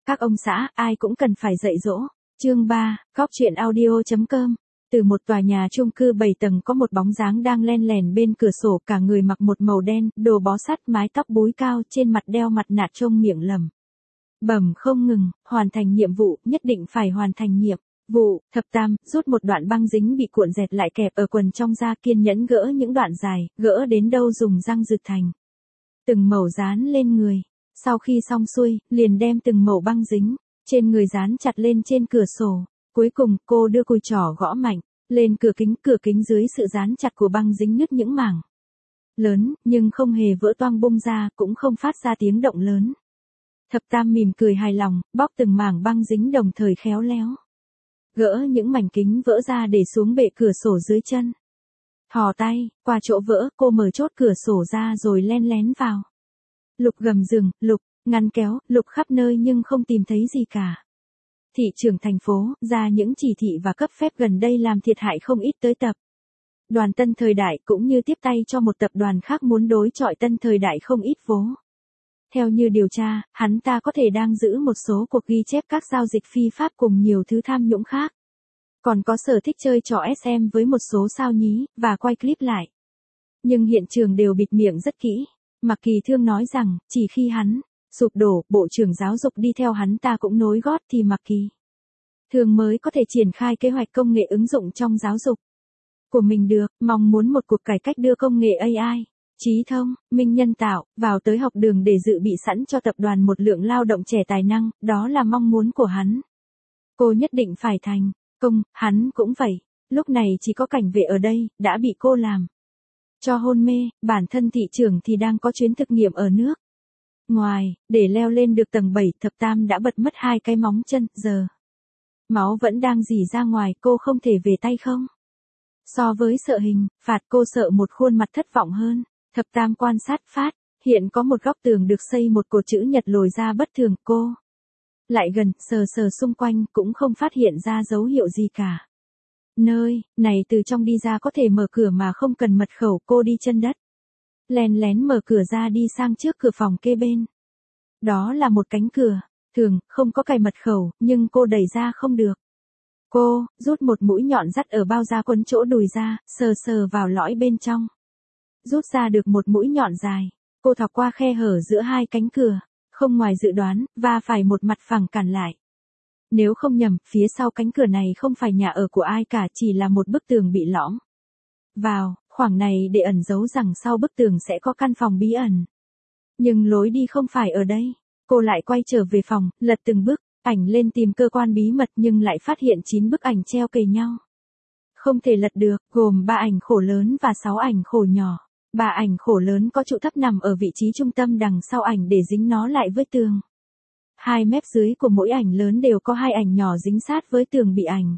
các ông xã, ai cũng cần phải dạy dỗ. Chương 3, Cóc truyện audio.com. Từ một tòa nhà chung cư 7 tầng có một bóng dáng đang len lẻn bên cửa sổ, cả người mặc một màu đen, đồ bó sát, mái tóc búi cao, trên mặt đeo mặt nạ, trông miệng lẩm bẩm không ngừng, hoàn thành nhiệm vụ, nhất định phải hoàn thành nhiệm vụ. Thập Tam rút một đoạn băng dính bị cuộn dẹt lại kẹp ở quần trong ra, kiên nhẫn gỡ những đoạn dài, gỡ đến đâu dùng răng rực thành từng mẩu dán lên người. Sau khi xong xuôi, liền đem từng mẩu băng dính trên người dán chặt lên trên cửa sổ. Cuối cùng, cô đưa cùi trỏ gõ mạnh lên cửa kính dưới sự dán chặt của băng dính nứt những mảng lớn, nhưng không hề vỡ toang bung ra, cũng không phát ra tiếng động lớn. Thập Tam mỉm cười hài lòng, bóc từng mảng băng dính đồng thời khéo léo gỡ những mảnh kính vỡ ra để xuống bệ cửa sổ dưới chân. Thò tay qua chỗ vỡ, cô mở chốt cửa sổ ra rồi len lén vào. Lục gầm giường, lục ngăn kéo, lục khắp nơi nhưng không tìm thấy gì cả. Thị trưởng thành phố ra những chỉ thị và cấp phép gần đây làm thiệt hại không ít tới tập đoàn Tân Thời Đại, cũng như tiếp tay cho một tập đoàn khác muốn đối chọi Tân Thời Đại không ít vố. Theo như điều tra, hắn ta có thể đang giữ một số cuộc ghi chép các giao dịch phi pháp cùng nhiều thứ tham nhũng khác. Còn có sở thích chơi trò SM với một số sao nhí, và quay clip lại. Nhưng hiện trường đều bịt miệng rất kỹ. Mạc Kỳ Thương nói rằng, chỉ khi hắn sụp đổ, Bộ trưởng Giáo dục đi theo hắn ta cũng nối gót thì Mạc Kỳ Thương mới có thể triển khai kế hoạch công nghệ ứng dụng trong giáo dục của mình được, mong muốn một cuộc cải cách đưa công nghệ AI, trí thông minh nhân tạo vào tới học đường để dự bị sẵn cho tập đoàn một lượng lao động trẻ tài năng, đó là mong muốn của hắn. Cô nhất định phải thành công, hắn cũng vậy. Lúc này chỉ có cảnh vệ ở đây, đã bị cô làm cho hôn mê, bản thân thị trưởng thì đang có chuyến thực nghiệm ở nước ngoài, để leo lên được tầng 7, Thập Tam đã bật mất 2 cái móng chân, giờ máu vẫn đang rỉ ra ngoài, cô không thể về tay không. So với sợ hình phạt, cô sợ một khuôn mặt thất vọng hơn. Thập Tam quan sát phát hiện có một góc tường được xây một cột chữ nhật lồi ra bất thường, cô lại gần, sờ xung quanh, cũng không phát hiện ra dấu hiệu gì cả. Nơi này từ trong đi ra có thể mở cửa mà không cần mật khẩu, cô đi chân đất lén lén mở cửa ra, đi sang trước cửa phòng kế bên. Đó là một cánh cửa thường, không có cài mật khẩu, nhưng cô đẩy ra không được. Cô rút một mũi nhọn dắt ở bao da quấn chỗ đùi ra, sờ vào lõi bên trong. Rút ra được một mũi nhọn dài. Cô thọc qua khe hở giữa hai cánh cửa, không ngoài dự đoán, và phải một mặt phẳng cản lại. Nếu không nhầm, phía sau cánh cửa này không phải nhà ở của ai cả, chỉ là một bức tường bị lõm vào, khoảng này để ẩn giấu rằng sau bức tường sẽ có căn phòng bí ẩn. Nhưng lối đi không phải ở đây. Cô lại quay trở về phòng, lật từng bức ảnh lên tìm cơ quan bí mật, nhưng lại phát hiện 9 bức ảnh treo kề nhau. Không thể lật được, gồm 3 ảnh khổ lớn và 6 ảnh khổ nhỏ. 3 ảnh khổ lớn có trụ thấp nằm ở vị trí trung tâm đằng sau ảnh để dính nó lại với tường. 2 mép dưới của mỗi ảnh lớn đều có 2 ảnh nhỏ dính sát với tường bị ảnh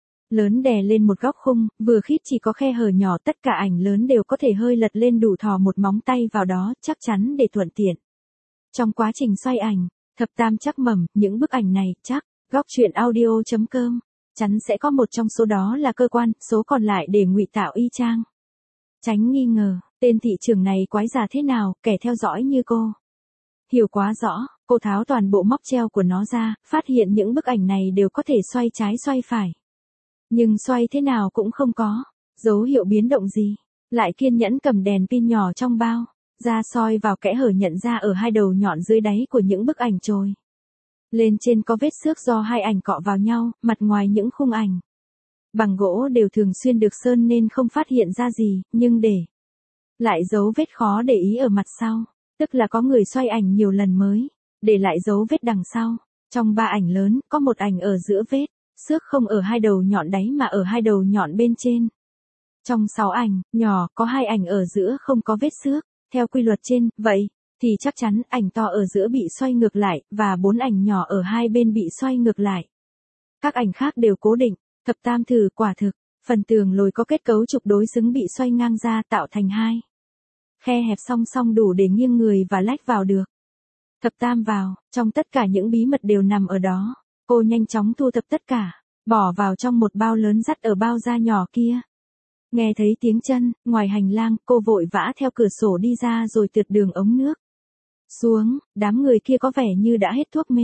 lớn đè lên một góc khung, vừa khít chỉ có khe hở nhỏ, tất cả ảnh lớn đều có thể hơi lật lên đủ thò một móng tay vào đó, chắc chắn để thuận tiện. Trong quá trình xoay ảnh, Thập Tam chắc mẩm, những bức ảnh này, chắc, Góc truyện audio.com, chắn sẽ có một trong số đó là cơ quan, số còn lại để ngụy tạo y chang. Tránh nghi ngờ, tên thị trưởng này quái giả thế nào, kẻ theo dõi như cô hiểu quá rõ. Cô tháo toàn bộ móc treo của nó ra, phát hiện những bức ảnh này đều có thể xoay trái xoay phải. Nhưng xoay thế nào cũng không có dấu hiệu biến động gì. Lại kiên nhẫn cầm đèn pin nhỏ trong bao ra soi vào kẽ hở, nhận ra ở 2 đầu nhọn dưới đáy của những bức ảnh trồi lên trên có vết xước do 2 ảnh cọ vào nhau, mặt ngoài những khung ảnh bằng gỗ đều thường xuyên được sơn nên không phát hiện ra gì, nhưng để lại dấu vết khó để ý ở mặt sau, tức là có người xoay ảnh nhiều lần mới để lại dấu vết đằng sau. Trong 3 ảnh lớn, có một ảnh ở giữa vết xước không ở 2 đầu nhọn đáy mà ở 2 đầu nhọn bên trên. Trong 6 ảnh nhỏ, có 2 ảnh ở giữa không có vết xước. Theo quy luật trên, vậy thì chắc chắn ảnh to ở giữa bị xoay ngược lại, và 4 ảnh nhỏ ở hai bên bị xoay ngược lại. Các ảnh khác đều cố định. Thập Tam thử, quả thực, phần tường lồi có kết cấu trục đối xứng bị xoay ngang ra, tạo thành 2 khe hẹp song song đủ để nghiêng người và lách vào được. Thập Tam vào, trong tất cả những bí mật đều nằm ở đó. Cô nhanh chóng thu thập tất cả, bỏ vào trong một bao lớn dắt ở bao da nhỏ kia. Nghe thấy tiếng chân, ngoài hành lang, cô vội vã theo cửa sổ đi ra rồi trượt đường ống nước xuống. Đám người kia có vẻ như đã hết thuốc mê.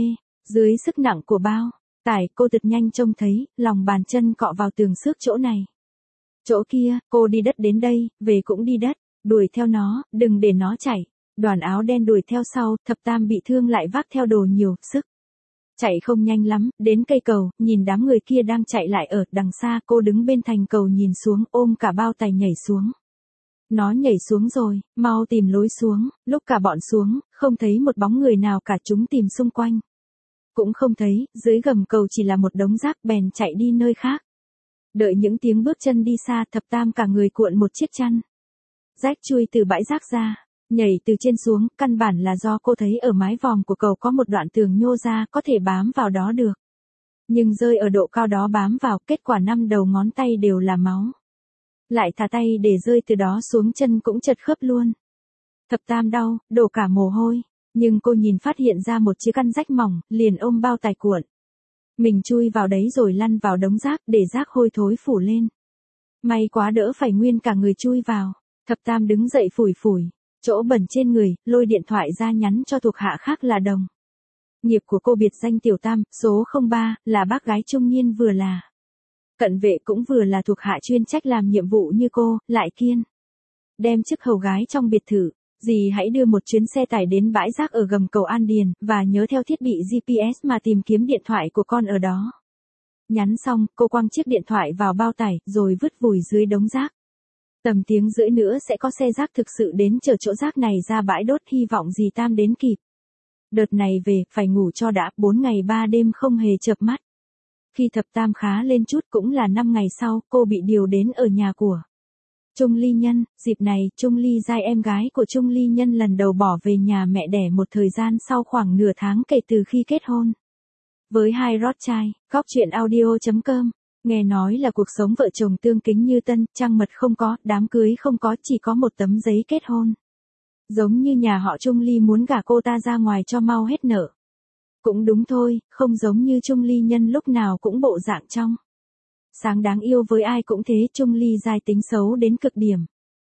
Dưới sức nặng của bao tải cô thật nhanh trông thấy, lòng bàn chân cọ vào tường xước chỗ này. Chỗ kia, cô đi đất đến đây, về cũng đi đất, đuổi theo nó, đừng để nó chạy. Đoàn áo đen đuổi theo sau, thập tam bị thương lại vác theo đồ nhiều, sức. Chạy không nhanh lắm, đến cây cầu, nhìn đám người kia đang chạy lại ở đằng xa, cô đứng bên thành cầu nhìn xuống, ôm cả bao tải nhảy xuống. Nó nhảy xuống rồi, mau tìm lối xuống, lúc cả bọn xuống, không thấy một bóng người nào cả, chúng tìm xung quanh. Cũng không thấy, dưới gầm cầu chỉ là một đống rác, bèn chạy đi nơi khác. Đợi những tiếng bước chân đi xa, thập tam cả người cuộn một chiếc chăn rách chui từ bãi rác ra, nhảy từ trên xuống, căn bản là do cô thấy ở mái vòm của cầu có một đoạn tường nhô ra, có thể bám vào đó được. Nhưng rơi ở độ cao đó bám vào, kết quả 5 đầu ngón tay đều là máu. Lại thả tay để rơi từ đó xuống, chân cũng chật khớp luôn. Thập tam đau, đổ cả mồ hôi, nhưng cô nhìn phát hiện ra một chiếc khăn rách mỏng, liền ôm bao tải cuộn. Mình chui vào đấy rồi lăn vào đống rác, để rác hôi thối phủ lên. May quá đỡ phải nguyên cả người chui vào. Thập tam đứng dậy phủi phủi chỗ bẩn trên người, lôi điện thoại ra nhắn cho thuộc hạ khác là Đồng. Nghiệp của cô biệt danh Tiểu Tam, số 03, là bác gái trung niên vừa là cận vệ cũng vừa là thuộc hạ chuyên trách làm nhiệm vụ như cô, lại kiên đem chức hầu gái trong biệt thự. Dì hãy đưa một chuyến xe tải đến bãi rác ở gầm cầu An Điền, và nhớ theo thiết bị GPS mà tìm kiếm điện thoại của con ở đó. Nhắn xong, cô quăng chiếc điện thoại vào bao tải, rồi vứt vùi dưới đống rác. Tầm tiếng rưỡi nữa sẽ có xe rác thực sự đến chở chỗ rác này ra bãi đốt, hy vọng dì Tam đến kịp. Đợt này về, phải ngủ cho đã, 4 ngày 3 đêm không hề chợp mắt. Khi thập tam khá lên chút cũng là 5 ngày sau, cô bị điều đến ở nhà của Trung Ly Nhân. Dịp này, Trung Ly Giai, em gái của Trung Ly Nhân, lần đầu bỏ về nhà mẹ đẻ một thời gian sau khoảng nửa tháng kể từ khi kết hôn với hai Rothschild. Góc truyện audio.com. Nghe nói là cuộc sống vợ chồng tương kính như tân, trăng mật không có, đám cưới không có, chỉ có một tấm giấy kết hôn. Giống như nhà họ Trung Ly muốn gả cô ta ra ngoài cho mau hết nợ. Cũng đúng thôi, không giống như Trung Ly Nhân lúc nào cũng bộ dạng trong sáng đáng yêu, với ai cũng thế. Trung Ly Giai tính xấu đến cực điểm.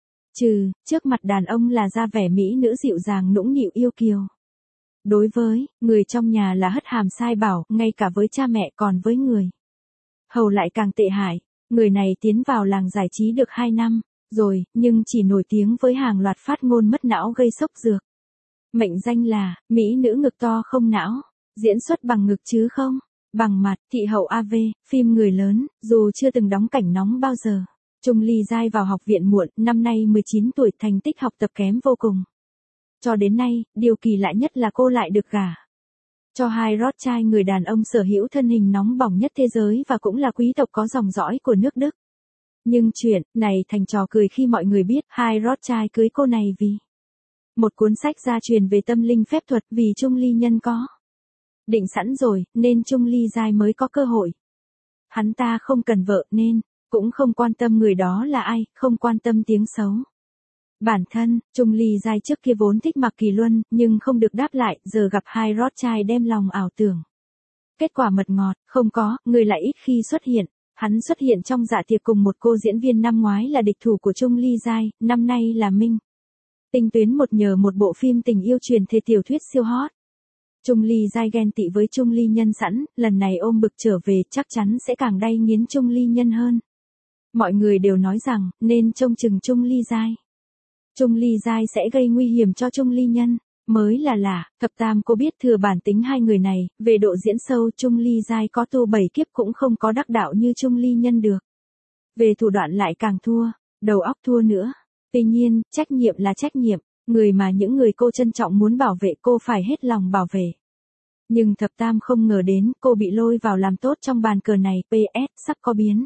Trước mặt đàn ông là ra vẻ mỹ nữ dịu dàng nũng nịu yêu kiều. Đối với người trong nhà là hất hàm sai bảo, ngay cả với cha mẹ, còn với người hầu lại càng tệ hại. Người này tiến vào làng giải trí được 2 năm rồi, nhưng chỉ nổi tiếng với hàng loạt phát ngôn mất não gây sốc dược. Mệnh danh là mỹ nữ ngực to không não, diễn xuất bằng ngực chứ không bằng mặt, thị hậu AV, phim người lớn, dù chưa từng đóng cảnh nóng bao giờ. Trung Ly Giai vào học viện muộn, năm nay 19 tuổi, thành tích học tập kém vô cùng. Cho đến nay, điều kỳ lạ nhất là cô lại được gả cho hai Rothschild, người đàn ông sở hữu thân hình nóng bỏng nhất thế giới và cũng là quý tộc có dòng dõi của nước Đức. Nhưng chuyện này thành trò cười khi mọi người biết hai Rothschild cưới cô này vì một cuốn sách gia truyền về tâm linh phép thuật. Vì Trung Ly Nhân có định sẵn rồi, nên Trung Ly Giai mới có cơ hội. Hắn ta không cần vợ nên cũng không quan tâm người đó là ai, không quan tâm tiếng xấu. Bản thân, Trung Ly Giai trước kia vốn thích Mạc Kỳ Luân, nhưng không được đáp lại, giờ gặp hai Rothschild đem lòng ảo tưởng. Kết quả mật ngọt, không có, người lại ít khi xuất hiện. Hắn xuất hiện trong dạ tiệc cùng một cô diễn viên năm ngoái là địch thủ của Trung Ly Giai, năm nay là Minh Tinh Tuyến, nhờ một bộ phim tình yêu truyền thể tiểu thuyết siêu hot. Trung Ly Giai ghen tị với Trung Ly Nhân sẵn, lần này ôm bực trở về chắc chắn sẽ càng đay nghiến Trung Ly Nhân hơn. Mọi người đều nói rằng, nên trông chừng Trung Ly Giai. Trung Ly Giai sẽ gây nguy hiểm cho Trung Ly Nhân, mới là lạ. Thập tam cô biết thừa bản tính hai người này, về độ diễn sâu Trung Ly Giai có tu 7 kiếp cũng không có đắc đạo như Trung Ly Nhân được. Về thủ đoạn lại càng thua, đầu óc thua nữa. Tuy nhiên, trách nhiệm là trách nhiệm, người mà những người cô trân trọng muốn bảo vệ cô phải hết lòng bảo vệ. Nhưng thập tam không ngờ đến cô bị lôi vào làm tốt trong bàn cờ này. PS, sắp có biến.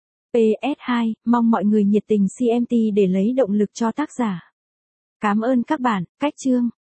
PS2, mong mọi người nhiệt tình CMT để lấy động lực cho tác giả. Cảm ơn các bạn. Cách chương.